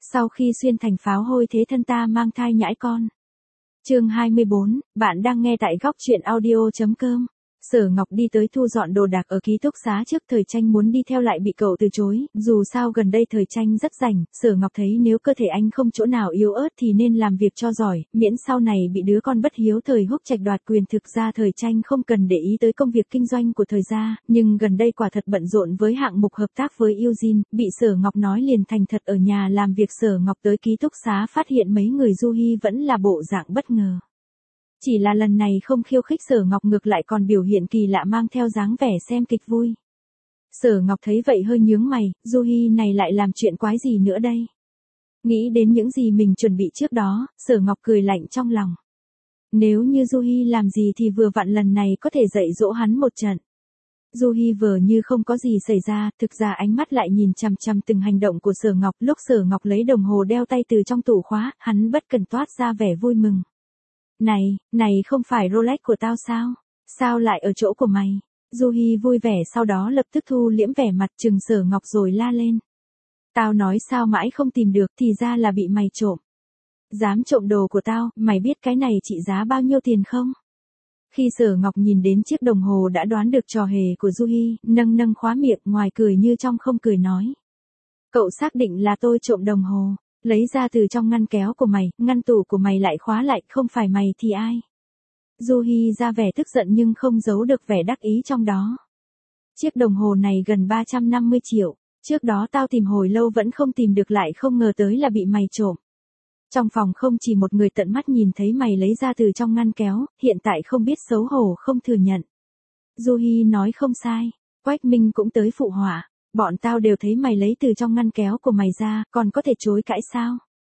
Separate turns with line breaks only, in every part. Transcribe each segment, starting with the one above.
Sau khi xuyên thành pháo hôi thế thân ta mang thai nhãi con. Chương 24, bạn đang nghe tại góc truyện audio.com. Sở Ngọc đi tới thu dọn đồ đạc ở ký túc xá trước. Thời Tranh muốn đi theo lại bị cậu từ chối, dù sao gần đây Thời Tranh rất rảnh. Sở Ngọc thấy nếu cơ thể anh không chỗ nào yếu ớt thì nên làm việc cho giỏi, miễn sau này bị đứa con bất hiếu Thời Húc Trạch đoạt quyền. Thực ra Thời Tranh không cần để ý tới công việc kinh doanh của Thời gia, nhưng gần đây quả thật bận rộn với hạng mục hợp tác với Eugene, bị Sở Ngọc nói liền thành thật ở nhà làm việc. Sở Ngọc tới ký túc xá phát hiện mấy người Du Hi vẫn là bộ dạng bất ngờ. Chỉ là lần này không khiêu khích Sở Ngọc, ngược lại còn biểu hiện kỳ lạ, mang theo dáng vẻ xem kịch vui. Sở Ngọc thấy vậy hơi nhướng mày, Du Hi này lại làm chuyện quái gì nữa đây? Nghĩ đến những gì mình chuẩn bị trước đó, Sở Ngọc cười lạnh trong lòng. Nếu như Du Hi làm gì thì vừa vặn lần này có thể dạy dỗ hắn một trận. Du Hi vờ như không có gì xảy ra, thực ra ánh mắt lại nhìn chằm chằm từng hành động của Sở Ngọc. Lúc Sở Ngọc lấy đồng hồ đeo tay từ trong tủ khóa, hắn bất cần toát ra vẻ vui mừng. Này không phải Rolex của tao sao? Sao lại ở chỗ của mày? Du Hi vui vẻ, sau đó lập tức thu liễm vẻ mặt trừng Sở Ngọc rồi la lên. Tao nói sao mãi không tìm được, thì ra là bị mày trộm. Dám trộm đồ của tao, mày biết cái này trị giá bao nhiêu tiền không? Khi Sở Ngọc nhìn đến chiếc đồng hồ đã đoán được trò hề của Du Hi, nâng khóa miệng, ngoài cười như trong không cười nói. Cậu xác định là tôi trộm đồng hồ? Lấy ra từ trong ngăn kéo của mày, ngăn tủ của mày lại khóa lại, không phải mày thì ai? Du Hi ra vẻ tức giận nhưng không giấu được vẻ đắc ý trong đó. Chiếc đồng hồ này gần 350 triệu, trước đó tao tìm hồi lâu vẫn không tìm được, lại không ngờ tới là bị mày trộm. Trong phòng không chỉ một người tận mắt nhìn thấy mày lấy ra từ trong ngăn kéo, hiện tại không biết xấu hổ không thừa nhận. Du Hi nói không sai, Quách Minh cũng tới phụ họa. Bọn tao đều thấy mày lấy từ trong ngăn kéo của mày ra, còn có thể chối cãi sao?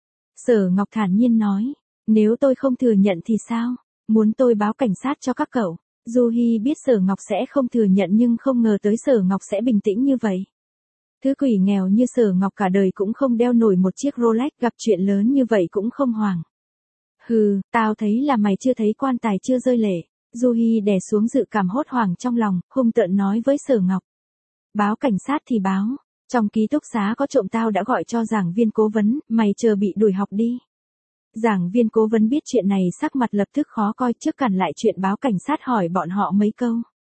Sở Ngọc thản nhiên nói, nếu tôi không thừa nhận thì sao? Muốn tôi báo cảnh sát cho các cậu? Du Hi biết Sở Ngọc sẽ không thừa nhận nhưng không ngờ tới Sở Ngọc sẽ bình tĩnh như vậy. Thứ quỷ nghèo như Sở Ngọc cả đời cũng không đeo nổi một chiếc Rolex, gặp chuyện lớn như vậy cũng không hoảng. Hừ, tao thấy là mày chưa thấy quan tài chưa rơi lệ. Du Hi đè xuống dự cảm hốt hoảng trong lòng, hung tợn nói với Sở Ngọc. Báo cảnh sát thì báo, trong ký túc xá có trộm tao đã gọi cho giảng viên cố vấn, mày chờ bị đuổi học đi. Giảng viên cố vấn biết chuyện này sắc mặt lập tức khó coi, trước cản lại chuyện báo cảnh sát hỏi bọn họ mấy câu.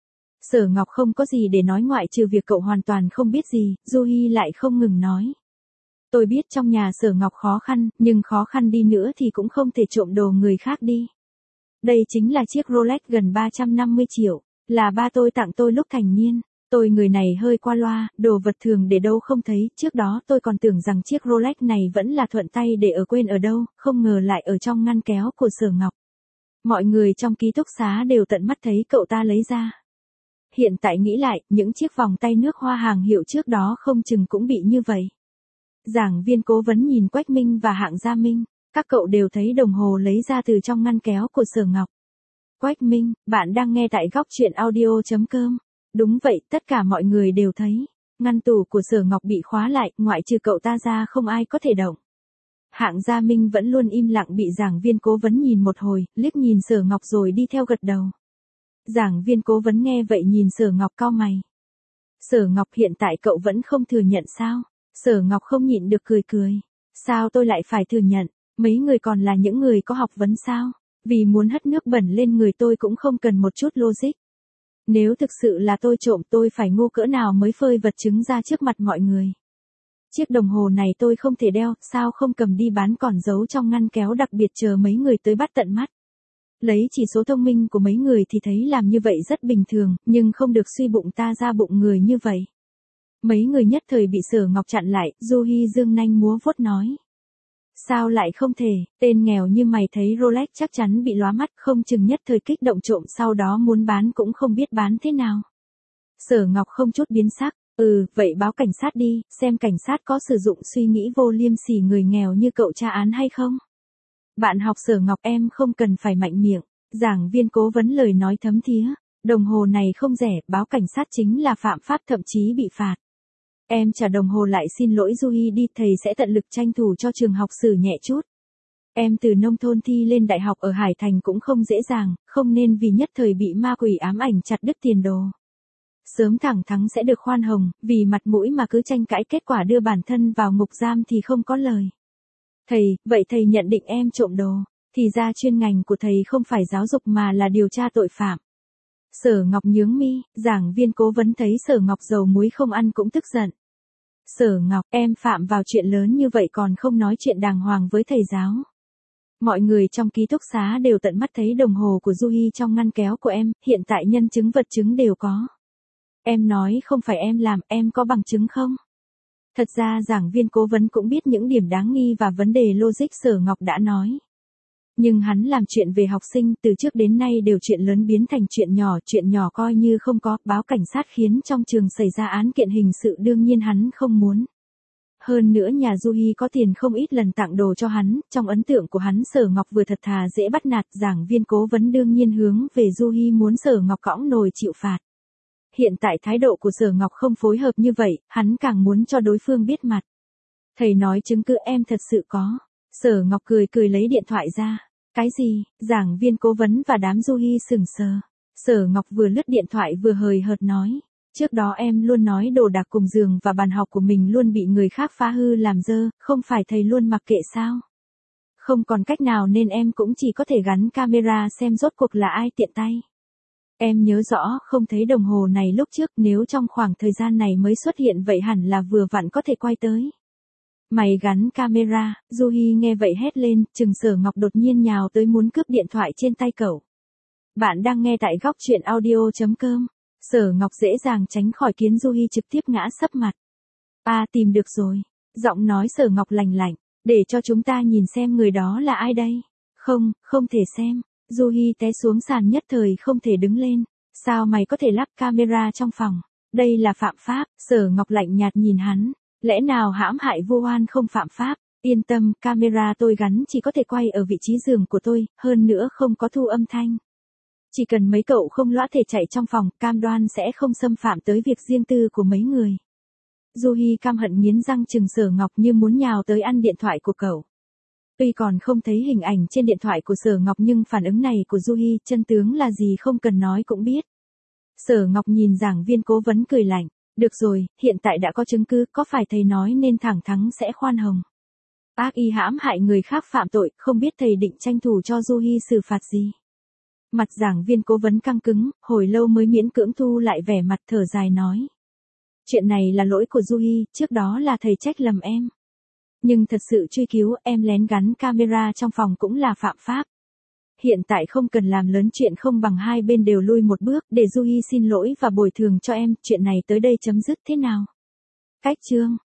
Sở Ngọc không có gì để nói ngoại trừ việc cậu hoàn toàn không biết gì. Du Hi lại không ngừng nói. Tôi biết trong nhà Sở Ngọc khó khăn, nhưng khó khăn đi nữa thì cũng không thể trộm đồ người khác đi. Đây chính là chiếc Rolex gần 350 triệu, là ba tôi tặng tôi lúc thành niên. Tôi người này hơi qua loa, đồ vật thường để đâu không thấy, trước đó tôi còn tưởng rằng chiếc Rolex này vẫn là thuận tay để ở quên ở đâu, không ngờ lại ở trong ngăn kéo của Sở Ngọc. Mọi người trong ký túc xá đều tận mắt thấy cậu ta lấy ra. Hiện tại nghĩ lại, những chiếc vòng tay nước hoa hàng hiệu trước đó không chừng cũng bị như vậy. Giảng viên cố vấn nhìn Quách Minh và Hạng Gia Minh, các cậu đều thấy đồng hồ lấy ra từ trong ngăn kéo của Sở Ngọc. Quách Minh, bạn đang nghe tại góc truyện audio.com. Đúng vậy, tất cả mọi người đều thấy. Ngăn tủ của Sở Ngọc bị khóa lại, ngoại trừ cậu ta ra không ai có thể động. Hạng Gia Minh vẫn luôn im lặng, bị giảng viên cố vấn nhìn một hồi, liếc nhìn Sở Ngọc rồi đi theo gật đầu. Giảng viên cố vấn nghe vậy nhìn Sở Ngọc cau mày. Sở Ngọc, hiện tại cậu vẫn không thừa nhận sao? Sở Ngọc không nhịn được cười. Sao tôi lại phải thừa nhận? Mấy người còn là những người có học vấn sao? Vì muốn hất nước bẩn lên người tôi cũng không cần một chút logic. Nếu thực sự là tôi trộm, tôi phải ngu cỡ nào mới phơi vật chứng ra trước mặt mọi người. Chiếc đồng hồ này tôi không thể đeo, sao không cầm đi bán còn giấu trong ngăn kéo đặc biệt chờ mấy người tới bắt tận mắt. Lấy chỉ số thông minh của mấy người thì thấy làm như vậy rất bình thường, nhưng không được suy bụng ta ra bụng người như vậy. Mấy người nhất thời bị Sở Ngọc chặn lại. Du Hi dương nanh múa vuốt nói. Sao lại không thể, tên nghèo như mày thấy Rolex chắc chắn bị lóa mắt, không chừng nhất thời kích động trộm, sau đó muốn bán cũng không biết bán thế nào. Sở Ngọc không chút biến sắc, vậy báo cảnh sát đi, xem cảnh sát có sử dụng suy nghĩ vô liêm sỉ người nghèo như cậu tra án hay không. Bạn học Sở Ngọc, em không cần phải mạnh miệng. Giảng viên cố vấn lời nói thấm thía, đồng hồ này không rẻ, báo cảnh sát chính là phạm pháp, thậm chí bị phạt. Em trả đồng hồ lại, xin lỗi Du Hi đi, thầy sẽ tận lực tranh thủ cho trường học xử nhẹ chút. Em từ nông thôn thi lên đại học ở Hải Thành cũng không dễ dàng, không nên vì nhất thời bị ma quỷ ám ảnh chặt đứt tiền đồ. Sớm thẳng thắn sẽ được khoan hồng, vì mặt mũi mà cứ tranh cãi kết quả đưa bản thân vào ngục giam thì không có lời. Thầy, vậy thầy nhận định em trộm đồ, thì ra chuyên ngành của thầy không phải giáo dục mà là điều tra tội phạm. Sở Ngọc nhướng mi, giảng viên cố vấn thấy Sở Ngọc dầu muối không ăn cũng tức giận. Sở Ngọc, em phạm vào chuyện lớn như vậy còn không nói chuyện đàng hoàng với thầy giáo. Mọi người trong ký túc xá đều tận mắt thấy đồng hồ của Du Hi trong ngăn kéo của em, hiện tại nhân chứng vật chứng đều có. Em nói không phải em làm, em có bằng chứng không? Thật ra giảng viên cố vấn cũng biết những điểm đáng nghi và vấn đề logic Sở Ngọc đã nói. Nhưng hắn làm chuyện về học sinh từ trước đến nay đều chuyện lớn biến thành chuyện nhỏ coi như không có, báo cảnh sát khiến trong trường xảy ra án kiện hình sự đương nhiên hắn không muốn. Hơn nữa nhà Du Hi có tiền không ít lần tặng đồ cho hắn, trong ấn tượng của hắn Sở Ngọc vừa thật thà dễ bắt nạt, giảng viên cố vấn đương nhiên hướng về Du Hi muốn Sở Ngọc cõng nồi chịu phạt. Hiện tại thái độ của Sở Ngọc không phối hợp như vậy, hắn càng muốn cho đối phương biết mặt. Thầy nói chứng cứ em thật sự có. Sở Ngọc cười lấy điện thoại ra. Cái gì? Giảng viên cố vấn và đám Du Hi sững sờ. Sở Ngọc vừa lướt điện thoại vừa hời hợt nói. Trước đó em luôn nói đồ đạc cùng giường và bàn học của mình luôn bị người khác phá hư làm dơ, không phải thầy luôn mặc kệ sao? Không còn cách nào nên em cũng chỉ có thể gắn camera xem rốt cuộc là ai tiện tay. Em nhớ rõ không thấy đồng hồ này lúc trước, nếu trong khoảng thời gian này mới xuất hiện vậy hẳn là vừa vặn có thể quay tới. Mày gắn camera, Du Hi nghe vậy hét lên, chừng Sở Ngọc đột nhiên nhào tới muốn cướp điện thoại trên tay cậu. Bạn đang nghe tại góc truyện audio.com. Sở Ngọc dễ dàng tránh khỏi khiến Du Hi trực tiếp ngã sấp mặt. Tìm được rồi. Giọng nói Sở Ngọc lành lạnh, để cho chúng ta nhìn xem người đó là ai đây. Không thể xem. Du Hi té xuống sàn nhất thời không thể đứng lên. Sao mày có thể lắp camera trong phòng? Đây là phạm pháp. Sở Ngọc lạnh nhạt nhìn hắn. Lẽ nào hãm hại vô oan không phạm pháp? Yên tâm, camera tôi gắn chỉ có thể quay ở vị trí giường của tôi, hơn nữa không có thu âm thanh. Chỉ cần mấy cậu không lõa thể chạy trong phòng, cam đoan sẽ không xâm phạm tới việc riêng tư của mấy người. Du Hi căm hận nghiến răng chừng Sở Ngọc như muốn nhào tới ăn điện thoại của cậu. Tuy còn không thấy hình ảnh trên điện thoại của Sở Ngọc nhưng phản ứng này của Du Hi chân tướng là gì không cần nói cũng biết. Sở Ngọc nhìn giảng viên cố vấn cười lạnh. Được rồi, hiện tại đã có chứng cứ, có phải thầy nói nên thẳng thắn sẽ khoan hồng. Ác ý hãm hại người khác phạm tội, không biết thầy định tranh thủ cho Du Hi xử phạt gì. Mặt giảng viên cố vấn căng cứng, hồi lâu mới miễn cưỡng thu lại vẻ mặt thở dài nói. Chuyện này là lỗi của Du Hi, trước đó là thầy trách lầm em. Nhưng thật sự truy cứu em lén gắn camera trong phòng cũng là phạm pháp. Hiện tại không cần làm lớn chuyện, không bằng hai bên đều lui một bước để Du Hi xin lỗi và bồi thường cho em, chuyện này tới đây chấm dứt thế nào? Cách chương